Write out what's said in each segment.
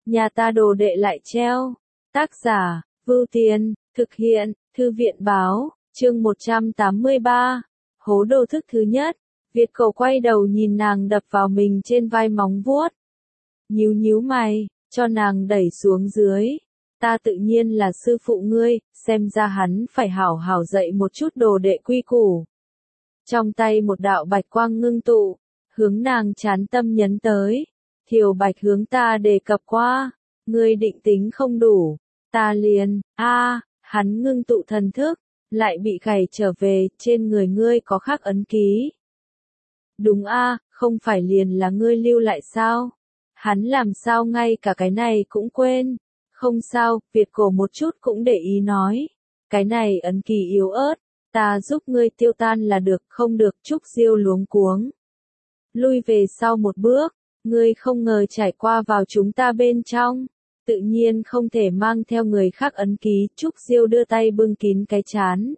nhà ta đồ đệ lại treo. Tác giả, Vưu Tiên, thực hiện, Thư viện báo, chương 183, hố đồ thức thứ nhất. Việt Cổ quay đầu nhìn nàng đập vào mình trên vai móng vuốt. Nhíu nhíu mày, cho nàng đẩy xuống dưới. Ta tự nhiên là sư phụ ngươi, xem ra hắn phải hảo hảo dạy một chút đồ đệ quy củ. Trong tay một đạo bạch quang ngưng tụ, hướng nàng chán tâm nhấn tới. Thiều bạch hướng ta đề cập qua, ngươi định tính không đủ, ta liền, hắn ngưng tụ thần thức, lại bị gảy trở về, trên người ngươi có khắc ấn ký. Đúng không phải liền là ngươi lưu lại sao? Hắn làm sao ngay cả cái này cũng quên. Không sao, Việt Cổ một chút cũng để ý nói. Cái này ấn ký yếu ớt, ta giúp ngươi tiêu tan là được, không được. Trúc Diêu luống cuống. Lui về sau một bước, ngươi không ngờ trải qua vào chúng ta bên trong. Tự nhiên không thể mang theo người khác ấn ký. Trúc Diêu đưa tay bưng kín cái trán.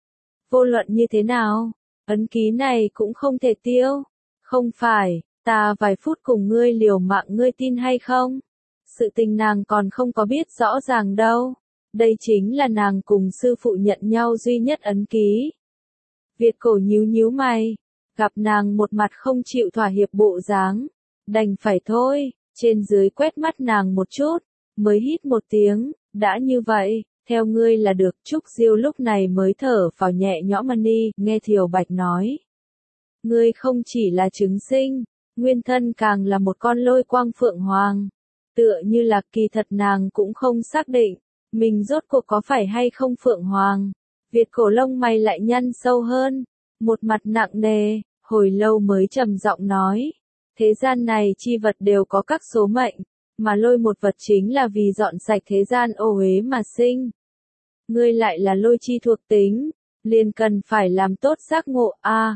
Vô luận như thế nào, ấn ký này cũng không thể tiêu. Không phải, ta vài phút cùng ngươi liều mạng, ngươi tin hay không? Sự tình nàng còn không có biết rõ ràng đâu. Đây chính là nàng cùng sư phụ nhận nhau duy nhất ấn ký. Việt Cổ nhíu nhíu mày, gặp nàng một mặt không chịu thỏa hiệp bộ dáng, đành phải thôi, trên dưới quét mắt nàng một chút, mới hít một tiếng, đã như vậy, theo ngươi là được. Trúc Diêu lúc này mới thở phào nhẹ nhõm đi, nghe Thiều Bạch nói. Ngươi không chỉ là trứng sinh, nguyên thân càng là một con lôi quang phượng hoàng. Tựa như là kỳ thật nàng cũng không xác định, mình rốt cuộc có phải hay không phượng hoàng. Việt Cổ lông mày lại nhăn sâu hơn, một mặt nặng nề, hồi lâu mới trầm giọng nói. Thế gian này chi vật đều có các số mệnh, mà lôi một vật chính là vì dọn sạch thế gian ô uế mà sinh. Ngươi lại là lôi chi thuộc tính, liền cần phải làm tốt giác ngộ.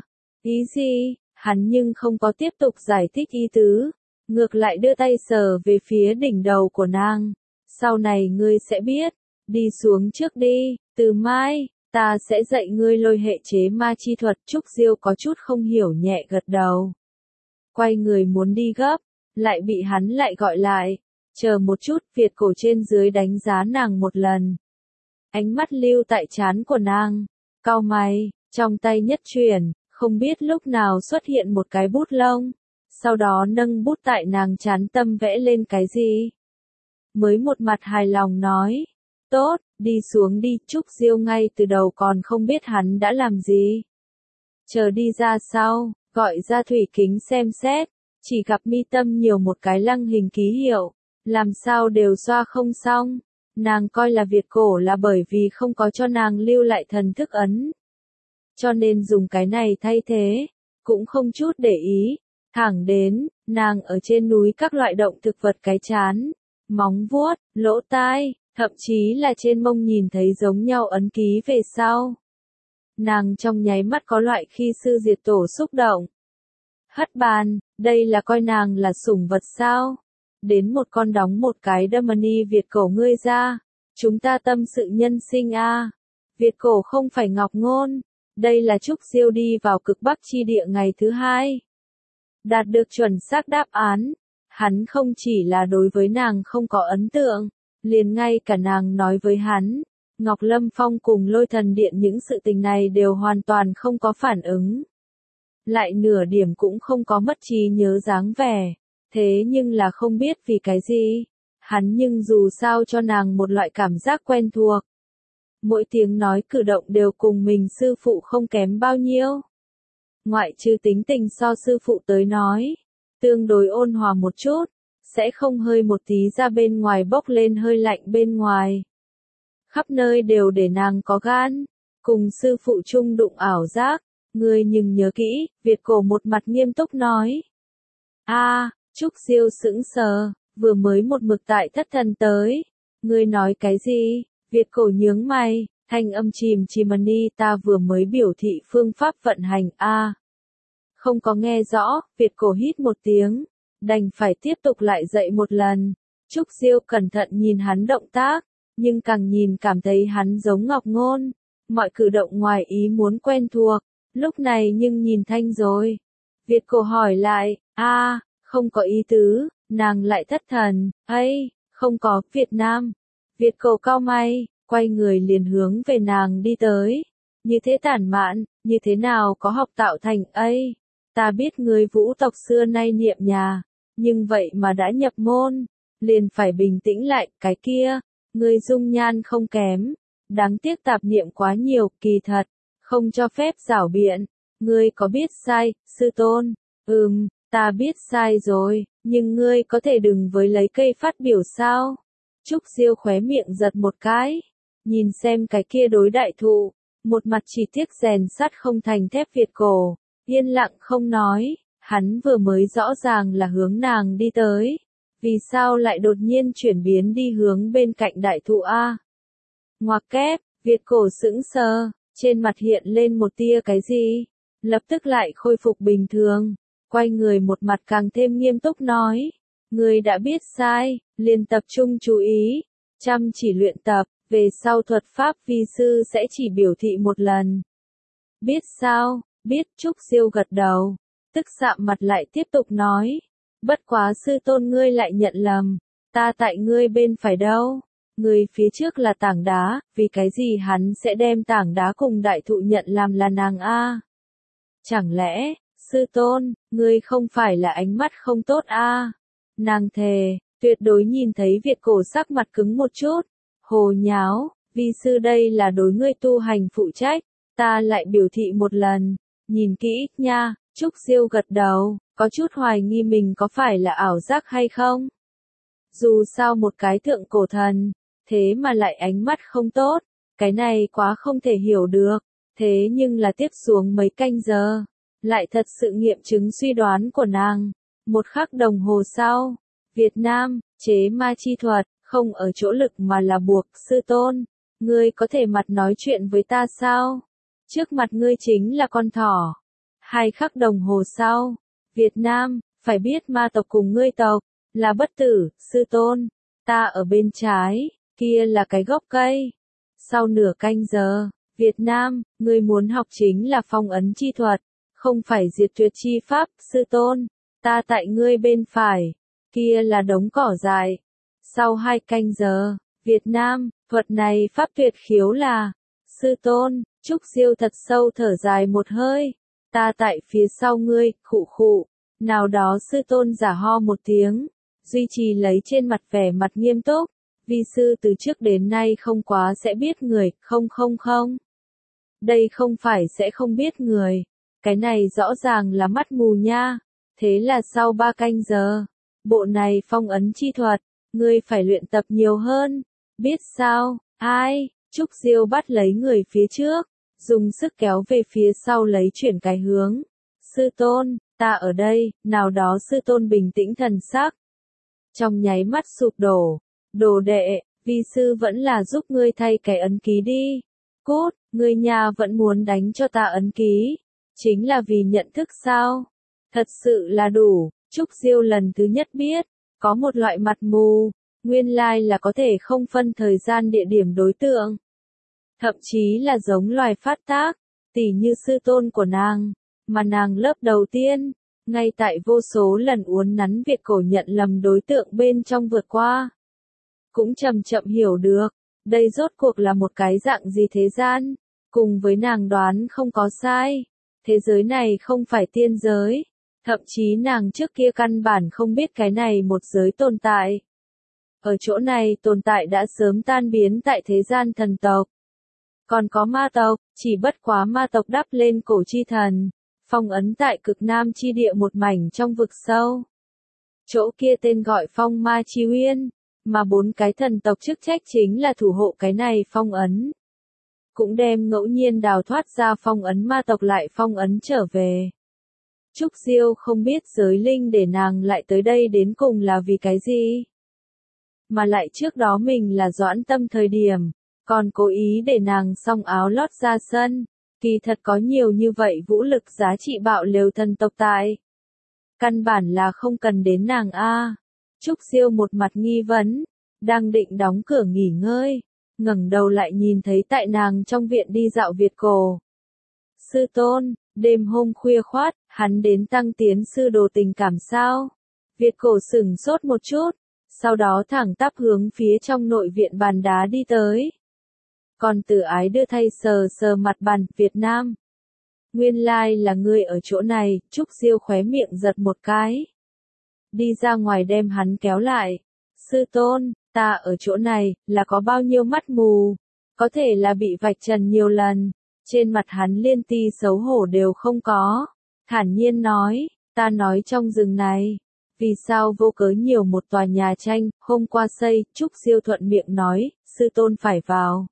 Ý gì? Hắn nhưng không có tiếp tục giải thích ý tứ, ngược lại đưa tay sờ về phía đỉnh đầu của nàng. Sau này ngươi sẽ biết, đi xuống trước đi, từ mai, ta sẽ dạy ngươi lôi hệ chế ma chi thuật. Trúc Diêu có chút không hiểu nhẹ gật đầu. Quay người muốn đi gấp, lại bị hắn lại gọi lại. Chờ một chút, Việt Cổ trên dưới đánh giá nàng một lần. Ánh mắt lưu tại trán của nàng, cau mày, trong tay nhất chuyển, không biết lúc nào xuất hiện một cái bút lông, sau đó nâng bút tại nàng trán tâm vẽ lên cái gì. Mới một mặt hài lòng nói, tốt, đi xuống đi. Trúc Diêu ngay từ đầu còn không biết hắn đã làm gì. Chờ đi ra sau, gọi ra thủy kính xem xét, chỉ gặp mi tâm nhiều một cái lăng hình ký hiệu, làm sao đều xoa không xong. Nàng coi là Việt Cổ là bởi vì không có cho nàng lưu lại thần thức ấn, cho nên dùng cái này thay thế, cũng không chút để ý. Thẳng đến, nàng ở trên núi các loại động thực vật cái chán, móng vuốt, lỗ tai, thậm chí là trên mông nhìn thấy giống nhau ấn ký về sau. Nàng trong nháy mắt có loại khi sư diệt tổ xúc động. Hất bàn, đây là coi nàng là sủng vật sao? Đến một con đóng một cái đâm đi. Việt Cổ ngươi ra, chúng ta tâm sự nhân sinh Việt Cổ không phải ngọc ngôn. Đây là Trúc Diêu đi vào cực Bắc chi địa ngày thứ hai. Đạt được chuẩn xác đáp án. Hắn không chỉ là đối với nàng không có ấn tượng, liền ngay cả nàng nói với hắn, Ngọc Lâm Phong cùng Lôi Thần Điện những sự tình này đều hoàn toàn không có phản ứng. Lại nửa điểm cũng không có mất trí nhớ dáng vẻ. Thế nhưng là không biết vì cái gì, hắn nhưng dù sao cho nàng một loại cảm giác quen thuộc. Mỗi tiếng nói cử động đều cùng mình sư phụ không kém bao nhiêu. Ngoại trừ tính tình so sư phụ tới nói, tương đối ôn hòa một chút, sẽ không hơi một tí ra bên ngoài bốc lên hơi lạnh bên ngoài. Khắp nơi đều để nàng có gan, cùng sư phụ chung đụng ảo giác. Ngươi nhưng nhớ kỹ, Việt Cổ một mặt nghiêm túc nói. Trúc Diêu sững sờ, vừa mới một mực tại thất thần tới. Ngươi nói cái gì? Việt Cổ nhướng mày, thanh âm chìm chìm đi, ta vừa mới biểu thị phương pháp vận hành Không có nghe rõ. Việt Cổ hít một tiếng, đành phải tiếp tục lại dạy một lần. Trúc Diêu cẩn thận nhìn hắn động tác, nhưng càng nhìn cảm thấy hắn giống ngọc ngôn. Mọi cử động ngoài ý muốn quen thuộc, lúc này nhưng nhìn thanh rồi. Việt Cổ hỏi lại, không có ý tứ, nàng lại thất thần, Không có, Việt Nam. Việt cổ cau mày, quay người liền hướng về nàng đi tới. Như thế tản mạn, như thế nào có học tạo thành ấy. Ta biết người vũ tộc xưa nay niệm nhà, nhưng vậy mà đã nhập môn, liền phải bình tĩnh lại, cái kia, người dung nhan không kém, đáng tiếc tạp niệm quá nhiều, kỳ thật, không cho phép giảo biện, ngươi có biết sai, sư tôn, ta biết sai rồi, nhưng ngươi có thể đừng với lấy cây phát biểu sao? Trúc Diêu khóe miệng giật một cái, nhìn xem cái kia đối đại thụ, một mặt chỉ tiếc rèn sắt không thành thép Việt cổ, yên lặng không nói, hắn vừa mới rõ ràng là hướng nàng đi tới, vì sao lại đột nhiên chuyển biến đi hướng bên cạnh đại thụ a? Ngoặc kép, Việt cổ sững sờ, trên mặt hiện lên một tia cái gì, lập tức lại khôi phục bình thường, quay người một mặt càng thêm nghiêm túc nói, người đã biết sai, liền tập trung chú ý, chăm chỉ luyện tập, về sau thuật pháp vi sư sẽ chỉ biểu thị một lần. Biết sao, biết. Trúc Diêu gật đầu, tức sạm mặt lại tiếp tục nói, bất quá sư tôn ngươi lại nhận lầm, ta tại ngươi bên phải đâu, người phía trước là tảng đá, vì cái gì hắn sẽ đem tảng đá cùng đại thụ nhận làm là nàng a? Chẳng lẽ, sư tôn, ngươi không phải là ánh mắt không tốt a? Nàng thề, tuyệt đối nhìn thấy Việt cổ sắc mặt cứng một chút, hồ nháo, vi sư đây là đối ngươi tu hành phụ trách, ta lại biểu thị một lần, nhìn kỹ, nha. Trúc Diêu gật đầu, có chút hoài nghi mình có phải là ảo giác hay không. Dù sao một cái thượng cổ thần, thế mà lại ánh mắt không tốt, cái này quá không thể hiểu được, thế nhưng là tiếp xuống mấy canh giờ, lại thật sự nghiệm chứng suy đoán của nàng. Một khắc đồng hồ sau, Việt Nam, chế ma chi thuật, không ở chỗ lực mà là buộc, sư tôn, ngươi có thể mặt nói chuyện với ta sao? Trước mặt ngươi chính là con thỏ. 2 khắc đồng hồ sau, Việt Nam, phải biết ma tộc cùng ngươi tộc, là bất tử, sư tôn, ta ở bên trái, kia là cái gốc cây. Sau nửa canh giờ, Việt Nam, ngươi muốn học chính là phong ấn chi thuật, không phải diệt tuyệt chi pháp, sư tôn, ta tại ngươi bên phải, kia là đống cỏ dại. Sau 2 canh giờ, Việt Nam, thuật này pháp tuyệt khiếu là, sư tôn. Trúc Diêu thật sâu thở dài một hơi, ta tại phía sau ngươi, khụ khụ, nào đó sư tôn giả ho một tiếng, duy trì lấy trên mặt vẻ mặt nghiêm túc, vi sư từ trước đến nay không quá sẽ biết người, không. Đây không phải sẽ không biết người, cái này rõ ràng là mắt mù nha, thế là sau 3 canh giờ, bộ này phong ấn chi thuật, ngươi phải luyện tập nhiều hơn, biết sao, ai? Trúc Diêu bắt lấy người phía trước, dùng sức kéo về phía sau lấy chuyển cái hướng. Sư tôn, ta ở đây, nào đó sư tôn bình tĩnh thần sắc. Trong nháy mắt sụp đổ, đồ đệ, vi sư vẫn là giúp ngươi thay cái ấn ký đi. Cút, ngươi nhà vẫn muốn đánh cho ta ấn ký. Chính là vì nhận thức sao? Thật sự là đủ, Trúc Diêu lần thứ nhất biết, có một loại mặt mù. Nguyên lai là có thể không phân thời gian địa điểm đối tượng. Thậm chí là giống loài phát tác, tỉ như sư tôn của nàng, mà nàng lớp đầu tiên, ngay tại vô số lần uốn nắn Việt cổ nhận lầm đối tượng bên trong vượt qua. Cũng chậm chậm hiểu được, đây rốt cuộc là một cái dạng gì thế gian, cùng với nàng đoán không có sai. Thế giới này không phải tiên giới, thậm chí nàng trước kia căn bản không biết cái này một giới tồn tại. Ở chỗ này tồn tại đã sớm tan biến tại thế gian thần tộc. Còn có ma tộc, chỉ bất quá ma tộc đắp lên cổ chi thần, phong ấn tại cực nam chi địa một mảnh trong vực sâu. Chỗ kia tên gọi phong ma chi uyên, mà 4 cái thần tộc chức trách chính là thủ hộ cái này phong ấn. Cũng đem ngẫu nhiên đào thoát ra phong ấn ma tộc lại phong ấn trở về. Trúc Diêu không biết giới linh để nàng lại tới đây đến cùng là vì cái gì. Mà lại trước đó mình là Doãn Tâm thời điểm, còn cố ý để nàng xong áo lót ra sân, kỳ thật có nhiều như vậy vũ lực giá trị bạo lều thần tộc tại. Căn bản là không cần đến nàng a. Trúc Diêu một mặt nghi vấn, đang định đóng cửa nghỉ ngơi, ngẩng đầu lại nhìn thấy tại nàng trong viện đi dạo Việt cổ. Sư tôn, đêm hôm khuya khoát, hắn đến tăng tiến sư đồ tình cảm sao? Việt cổ sửng sốt một chút, sau đó thẳng tắp hướng phía trong nội viện bàn đá đi tới. Còn Tử Ái đưa thay sờ sờ mặt bàn, Việt Nam. Nguyên lai là ngươi ở chỗ này, Trúc Diêu khóe miệng giật một cái. Đi ra ngoài đem hắn kéo lại. Sư tôn, ta ở chỗ này, là có bao nhiêu mắt mù, có thể là bị vạch trần nhiều lần. Trên mặt hắn liên ti xấu hổ đều không có. Thản nhiên nói, ta nói trong rừng này, vì sao vô cớ nhiều một tòa nhà tranh, hôm qua xây, Trúc Diêu thuận miệng nói, sư tôn phải vào.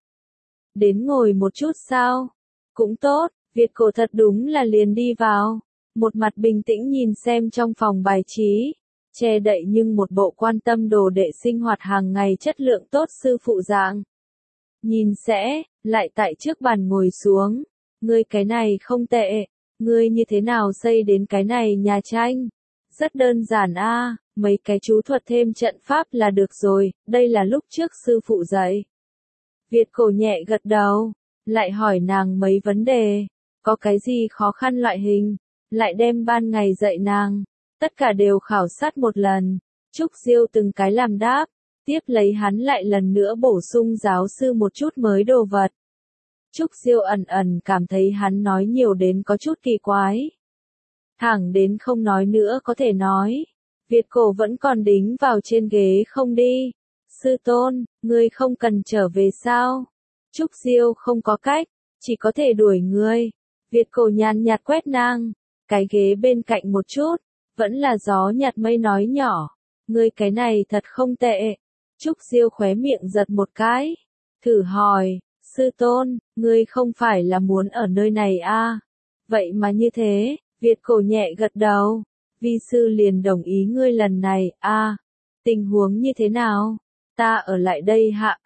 Đến ngồi một chút sao? Cũng tốt, Việt cổ thật đúng là liền đi vào. Một mặt bình tĩnh nhìn xem trong phòng bài trí, che đậy nhưng một bộ quan tâm đồ đệ sinh hoạt hàng ngày chất lượng tốt sư phụ dạng. Nhìn sẽ, lại tại trước bàn ngồi xuống. Ngươi cái này không tệ, ngươi như thế nào xây đến cái này nhà tranh? Rất đơn giản a, mấy cái chú thuật thêm trận pháp là được rồi, đây là lúc trước sư phụ dạy. Việt cổ nhẹ gật đầu, lại hỏi nàng mấy vấn đề, có cái gì khó khăn loại hình, lại đem ban ngày dạy nàng, tất cả đều khảo sát một lần. Trúc Diêu từng cái làm đáp, tiếp lấy hắn lại lần nữa bổ sung giáo sư một chút mới đồ vật. Trúc Diêu ẩn ẩn cảm thấy hắn nói nhiều đến có chút kỳ quái. Thẳng đến không nói nữa có thể nói. Việt cổ vẫn còn đính vào trên ghế không đi. Sư tôn, ngươi không cần trở về sao? Trúc Diêu không có cách, chỉ có thể đuổi ngươi. Việt cổ nhàn nhạt quét nàng, cái ghế bên cạnh một chút, vẫn là gió nhạt mây nói nhỏ. Ngươi cái này thật không tệ. Trúc Diêu khóe miệng giật một cái. Thử hỏi, sư tôn, ngươi không phải là muốn ở nơi này à? Vậy mà như thế, Việt cổ nhẹ gật đầu. Vi sư liền đồng ý ngươi lần này, à? Tình huống như thế nào? Ta ở lại đây hạ,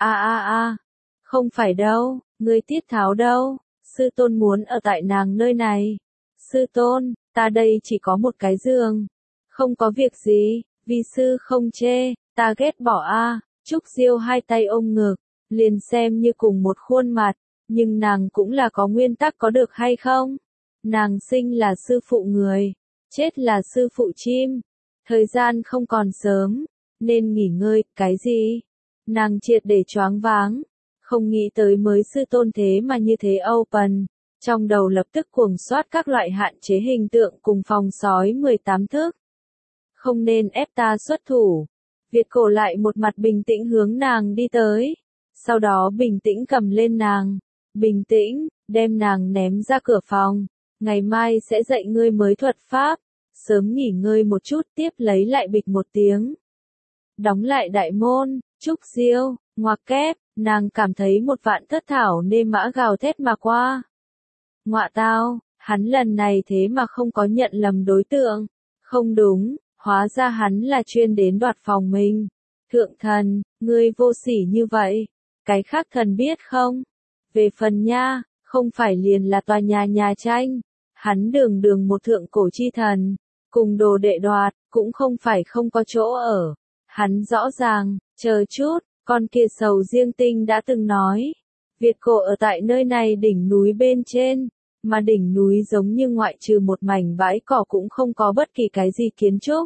Không phải đâu, ngươi tiết tháo đâu? Sư tôn muốn ở tại nàng nơi này. Sư tôn, ta đây chỉ có một cái giường. Không có việc gì, vi sư không chê, ta ghét bỏ a. Trúc Diêu hai tay ôm ngực, liền xem như cùng một khuôn mặt, nhưng nàng cũng là có nguyên tắc có được hay không? Nàng sinh là sư phụ người, chết là sư phụ chim. Thời gian không còn sớm, nên nghỉ ngơi, cái gì? Nàng triệt để choáng váng, không nghĩ tới mới sư tôn thế mà như thế open. Trong đầu lập tức cuồng soát các loại hạn chế hình tượng cùng phòng sói 18 thước. Không nên ép ta xuất thủ. Việt cổ lại một mặt bình tĩnh hướng nàng đi tới. Sau đó bình tĩnh cầm lên nàng. Bình tĩnh, đem nàng ném ra cửa phòng. Ngày mai sẽ dạy ngươi mới thuật pháp. Sớm nghỉ ngơi một chút tiếp lấy lại bịch một tiếng. Đóng lại đại môn, Trúc Diêu, ngoặc kép, nàng cảm thấy một vạn thất thảo nê mã gào thét mà qua. Ngọa tao, hắn lần này thế mà không có nhận lầm đối tượng. Không đúng, hóa ra hắn là chuyên đến đoạt phòng mình. Thượng thần, ngươi vô sỉ như vậy. Cái khác thần biết không? Về phần nha, không phải liền là tòa nhà tranh. Hắn đường đường một thượng cổ chi thần. Cùng đồ đệ đoạt, cũng không phải không có chỗ ở. Hắn rõ ràng, chờ chút, con kia sầu riêng tinh đã từng nói. Việt cổ ở tại nơi này đỉnh núi bên trên, mà đỉnh núi giống như ngoại trừ một mảnh bãi cỏ cũng không có bất kỳ cái gì kiến trúc.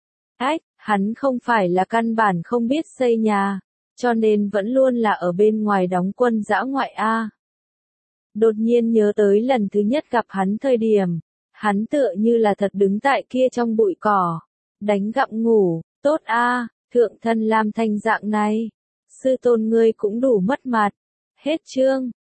Hắn không phải là căn bản không biết xây nhà, cho nên vẫn luôn là ở bên ngoài đóng quân dã ngoại a. Đột nhiên nhớ tới lần thứ nhất gặp hắn thời điểm, hắn tựa như là thật đứng tại kia trong bụi cỏ, đánh gặm ngủ, tốt a, thượng thân làm thành dạng này. Sư tôn ngươi cũng đủ mất mặt. Hết chương.